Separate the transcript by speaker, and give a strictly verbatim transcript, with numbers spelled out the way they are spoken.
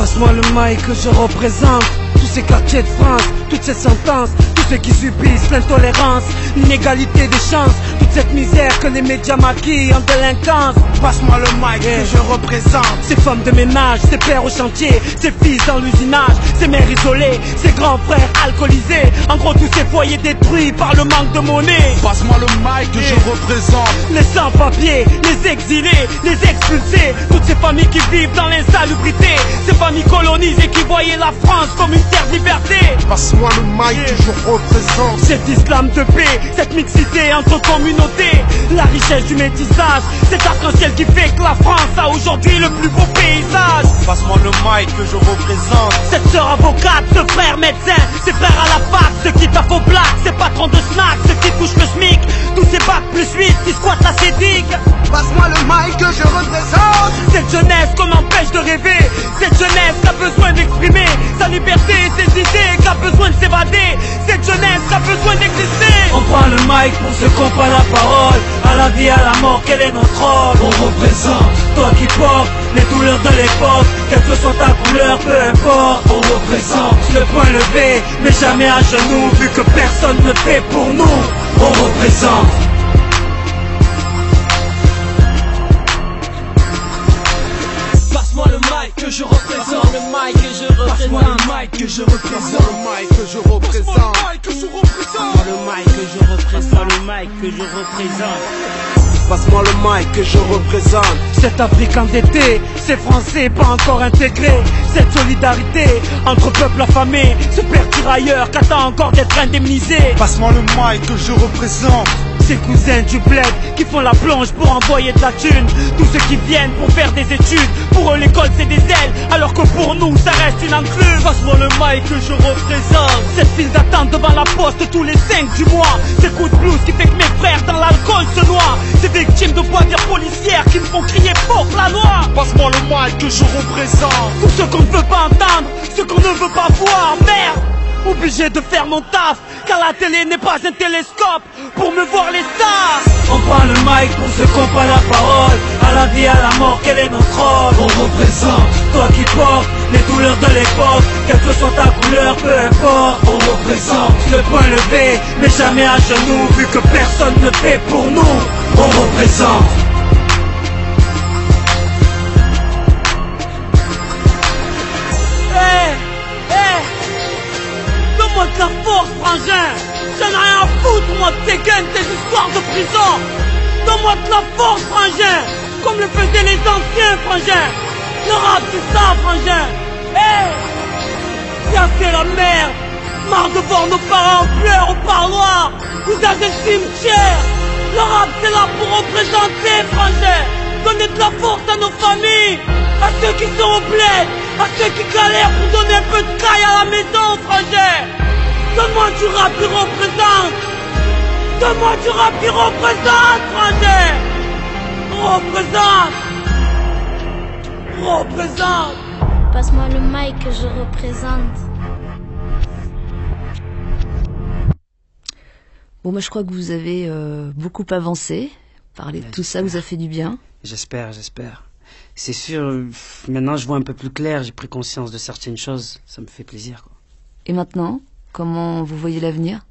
Speaker 1: Passe-moi le mic que je représente tous ces quartiers de France, toutes ces sentences, tous ceux qui subissent l'intolérance, l'inégalité des chances, toute cette misère que les médias maquillent en délinquance.
Speaker 2: Passe-moi le mic yeah. que je représente
Speaker 1: ces femmes de ménage, ces pères au chantier, ces fils dans l'usinage, ces mères isolées, ces grands frères alcoolisés, en gros tous ces foyers détruits par le manque de monnaie.
Speaker 2: Passe-moi le mic que yeah. je représente
Speaker 1: les sans-papiers, les exilés, les expulsés, toutes ces familles qui vivent dans l'insalubrité, ces familles colonisées qui voyaient la France comme une terre de liberté.
Speaker 2: Passe-moi le mic yeah. que je représente
Speaker 1: cet islam de paix, cette mixité entre communautés, la richesse du métissage, cet arc-en-ciel qui fait que la France a aujourd'hui le plus beau paysage.
Speaker 2: Passe-moi le mic que je représente
Speaker 1: cette sœur avocate, ce frère médecin, ces frères à la fac, ceux qui tapent aux blagues, ces patrons de snacks, ceux qui touchent le SMIC, tous ces bacs plus huit qui squattent la sédique.
Speaker 2: Passe-moi le mic que je représente
Speaker 1: cette jeunesse qu'on empêche de rêver, cette jeunesse qui a besoin d'exprimer sa liberté et ses idées, qui a besoin de s'évader, cette jeunesse qui a besoin d'exister. On prend le mic pour ceux qui n'ont pas la parole, à la vie, à la mort, quel est notre rôle? On représente, toi qui portes les douleurs de l'époque, quelle que soit ta couleur, peu importe. On représente le point levé, mais jamais à genoux, vu que personne ne fait pour nous. On représente. Passe-moi le mic que je représente, le mic que je représente, le mic que je représente,
Speaker 2: le mic que je représente,
Speaker 1: le mic que je représente, le mic que je représente.
Speaker 2: Passe-moi le mic que je représente
Speaker 1: cette Afrique endettée, ces Français pas encore intégrés, cette solidarité entre peuples affamés, ce père tirailleur qui attend encore d'être indemnisé.
Speaker 2: Passe-moi le mic que je représente
Speaker 1: ces cousins du bled qui font la plonge pour envoyer de la thune, tous ceux qui viennent pour faire des études, pour eux l'école c'est des ailes, alors que pour nous ça reste une enclume. Passe-moi le mic que je représente cette file d'attente devant la poste tous les cinq du mois, ces coups de blues qui fait que mes frères dans l'alcool se noient, ces victimes de voitures policières qui me font crier fort la loi.
Speaker 2: Passe-moi le mic que je représente
Speaker 1: tous ceux qu'on ne veut pas entendre, ceux qu'on ne veut pas voir, merde. Obligé de faire mon taf, car la télé n'est pas un télescope pour me voir les stars. On prend le mic pour ceux qui n'ont pas la parole, à la vie, à la mort, quel est notre rôle? On représente, toi qui portes les douleurs de l'époque, quelle que soit ta couleur, peu importe. On représente le point levé, mais jamais à genoux, vu que personne ne fait pour nous. On représente. Donne-moi de la force, frangin. J'en ai rien à foutre, moi, de tes gains, tes histoires de prison. Donne-moi de la force, frangin. Comme le faisaient les anciens, frangin. Le rap, c'est ça, frangin. Hé hey, ça, c'est la merde. Marre de voir nos parents en pleurs au parloir, ou dans des cimetières. Le rap, c'est là pour représenter, frangin. Donner de la force à nos familles, à ceux qui sont au bled, à ceux qui galèrent pour donner un peu de caille à la maison, frangin. Donne-moi du rap qui représente. Donne-moi du rap qui représente, frangin. Représente. Représente.
Speaker 3: Passe-moi le mic que je représente.
Speaker 4: Bon, moi je crois que vous avez euh, beaucoup avancé. Parler de tout ça vous a fait du bien.
Speaker 5: J'espère, j'espère. C'est sûr, euh, maintenant je vois un peu plus clair, j'ai pris conscience de certaines choses, ça me fait plaisir, quoi.
Speaker 4: Et maintenant, comment vous voyez l'avenir?